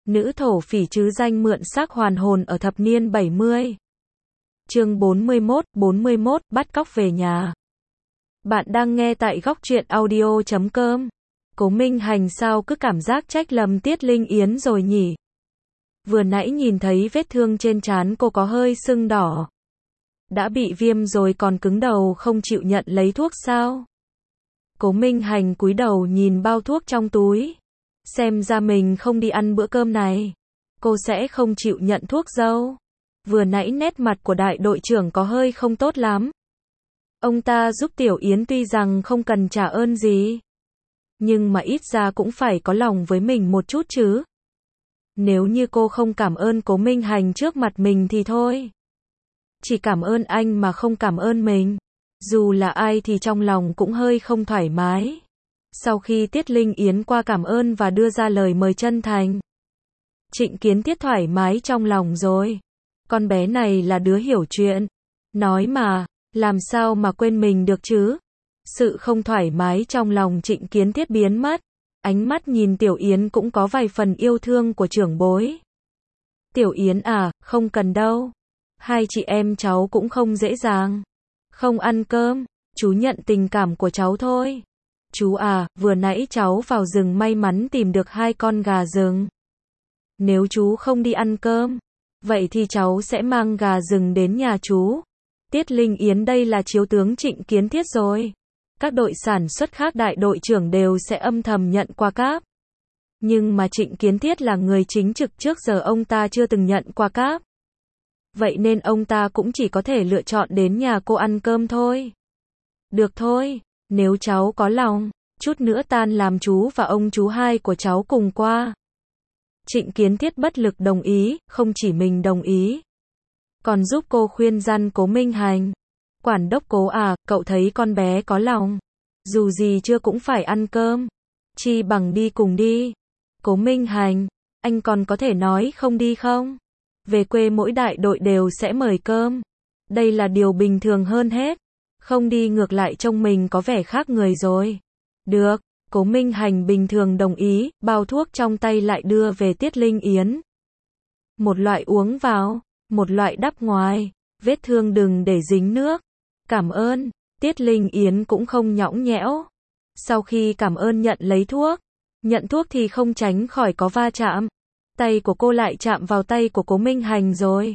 Nữ thổ phỉ trứ danh mượn xác hoàn hồn ở thập niên 70. Chương 41, bắt cóc về nhà. Bạn đang nghe tại góc truyện audio.com. Cố Minh Hành sao cứ cảm giác trách lầm Tiết Linh Yến rồi nhỉ? Vừa nãy nhìn thấy vết thương trên trán cô có hơi sưng đỏ. Đã bị viêm rồi còn cứng đầu không chịu nhận lấy thuốc sao? Cố Minh Hành cúi đầu nhìn bao thuốc trong túi. Xem ra mình không đi ăn bữa cơm này. Cô sẽ không chịu nhận thuốc đâu. Vừa nãy nét mặt của đại đội trưởng có hơi không tốt lắm. Ông ta giúp Tiểu Yến tuy rằng không cần trả ơn gì. Nhưng mà ít ra cũng phải có lòng với mình một chút chứ. Nếu như cô không cảm ơn Cố Minh Hành trước mặt mình thì thôi. Chỉ cảm ơn anh mà không cảm ơn mình. Dù là ai thì trong lòng cũng hơi không thoải mái. Sau khi Tiết Linh Yến qua cảm ơn và đưa ra lời mời chân thành, Trịnh Kiến Thiết thoải mái trong lòng rồi. Con bé này là đứa hiểu chuyện. Nói mà, làm sao mà quên mình được chứ? Sự không thoải mái trong lòng Trịnh Kiến Thiết biến mất. Ánh mắt nhìn Tiểu Yến cũng có vài phần yêu thương của trưởng bối. Tiểu Yến à, không cần đâu. Hai chị em cháu cũng không dễ dàng. Không ăn cơm, chú nhận tình cảm của cháu thôi. Chú à, vừa nãy cháu vào rừng may mắn tìm được 2 con gà rừng. Nếu chú không đi ăn cơm, vậy thì cháu sẽ mang gà rừng đến nhà chú. Tiết Linh Yến đây là chiếu tướng Trịnh Kiến Thiết rồi. Các đội sản xuất khác đại đội trưởng đều sẽ âm thầm nhận quà cáp. Nhưng mà Trịnh Kiến Thiết là người chính trực, trước giờ ông ta chưa từng nhận quà cáp. Vậy nên ông ta cũng chỉ có thể lựa chọn đến nhà cô ăn cơm thôi. Được thôi, nếu cháu có lòng, chút nữa tan làm chú và ông chú hai của cháu cùng qua. Trịnh Kiến Thiết bất lực đồng ý, không chỉ mình đồng ý, còn giúp cô khuyên răn Cố Minh Hành. Quản đốc Cố à, cậu thấy con bé có lòng. Dù gì chưa cũng phải ăn cơm. Chi bằng đi cùng đi. Cố Minh Hành, anh còn có thể nói không đi không? Về quê mỗi đại đội đều sẽ mời cơm. Đây là điều bình thường hơn hết. Không đi ngược lại trông mình có vẻ khác người rồi. Được, Cố Minh Hành bình thường đồng ý, bao thuốc trong tay lại đưa về Tiết Linh Yến. Một loại uống vào, một loại đắp ngoài, vết thương đừng để dính nước. Cảm ơn, Tiết Linh Yến cũng không nhõng nhẽo. Sau khi cảm ơn nhận lấy thuốc, nhận thuốc thì không tránh khỏi có va chạm. Tay của cô lại chạm vào tay của Cố Minh Hành rồi.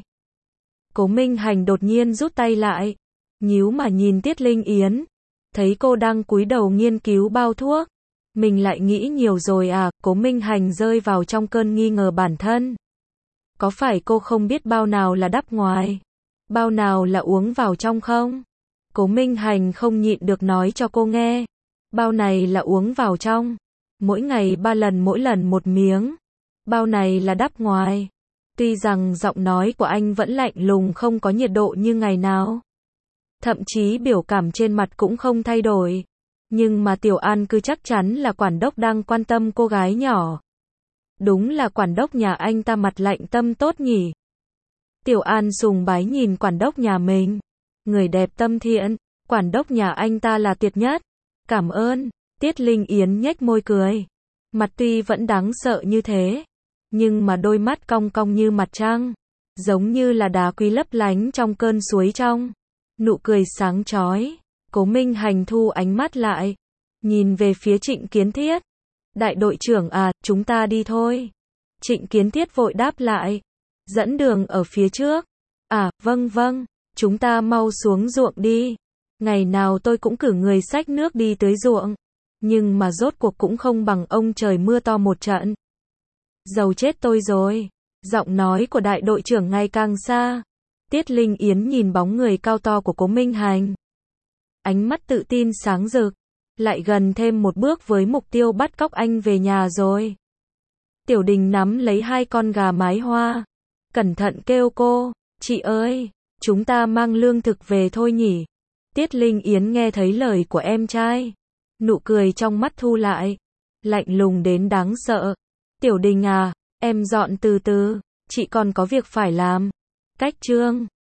Cố Minh Hành đột nhiên rút tay lại, nhíu mà nhìn Tiết Linh Yến. Thấy cô đang cúi đầu nghiên cứu bao thuốc. Mình lại nghĩ nhiều rồi à? Cố Minh Hành rơi vào trong cơn nghi ngờ bản thân. Có phải cô không biết bao nào là đắp ngoài, bao nào là uống vào trong không? Cố Minh Hành không nhịn được nói cho cô nghe. Bao này là uống vào trong, mỗi ngày 3 lần, mỗi lần 1 miếng. Bao này là đắp ngoài. Tuy rằng giọng nói của anh vẫn lạnh lùng, không có nhiệt độ như ngày nào. Thậm chí biểu cảm trên mặt cũng không thay đổi. Nhưng mà Tiểu An cứ chắc chắn là quản đốc đang quan tâm cô gái nhỏ. Đúng là quản đốc nhà anh ta mặt lạnh tâm tốt nhỉ. Tiểu An sùng bái nhìn quản đốc nhà mình. Người đẹp tâm thiện, quản đốc nhà anh ta là tuyệt nhất. Cảm ơn, Tiết Linh Yến nhếch môi cười. Mặt tuy vẫn đáng sợ như thế, nhưng mà đôi mắt cong cong như mặt trăng, giống như là đá quý lấp lánh trong cơn suối trong. Nụ cười sáng chói. Cố Minh Hành thu ánh mắt lại, nhìn về phía Trịnh Kiến Thiết. Đại đội trưởng à, chúng ta đi thôi. Trịnh Kiến Thiết vội đáp lại. Dẫn đường ở phía trước. À, vâng vâng, chúng ta mau xuống ruộng đi. Ngày nào tôi cũng cử người xách nước đi tưới ruộng. Nhưng mà rốt cuộc cũng không bằng ông trời mưa to một trận. Giàu chết tôi rồi. Giọng nói của đại đội trưởng ngày càng xa. Tiết Linh Yến nhìn bóng người cao to của Cố Minh Hành. Ánh mắt tự tin sáng rực. Lại gần thêm một bước với mục tiêu bắt cóc anh về nhà rồi. Tiểu Đình nắm lấy 2 con gà mái hoa. Cẩn thận kêu cô. Chị ơi, chúng ta mang lương thực về thôi nhỉ. Tiết Linh Yến nghe thấy lời của em trai. Nụ cười trong mắt thu lại. Lạnh lùng đến đáng sợ. Tiểu Đình à, em dọn từ từ. Chị còn có việc phải làm. Cách Trương.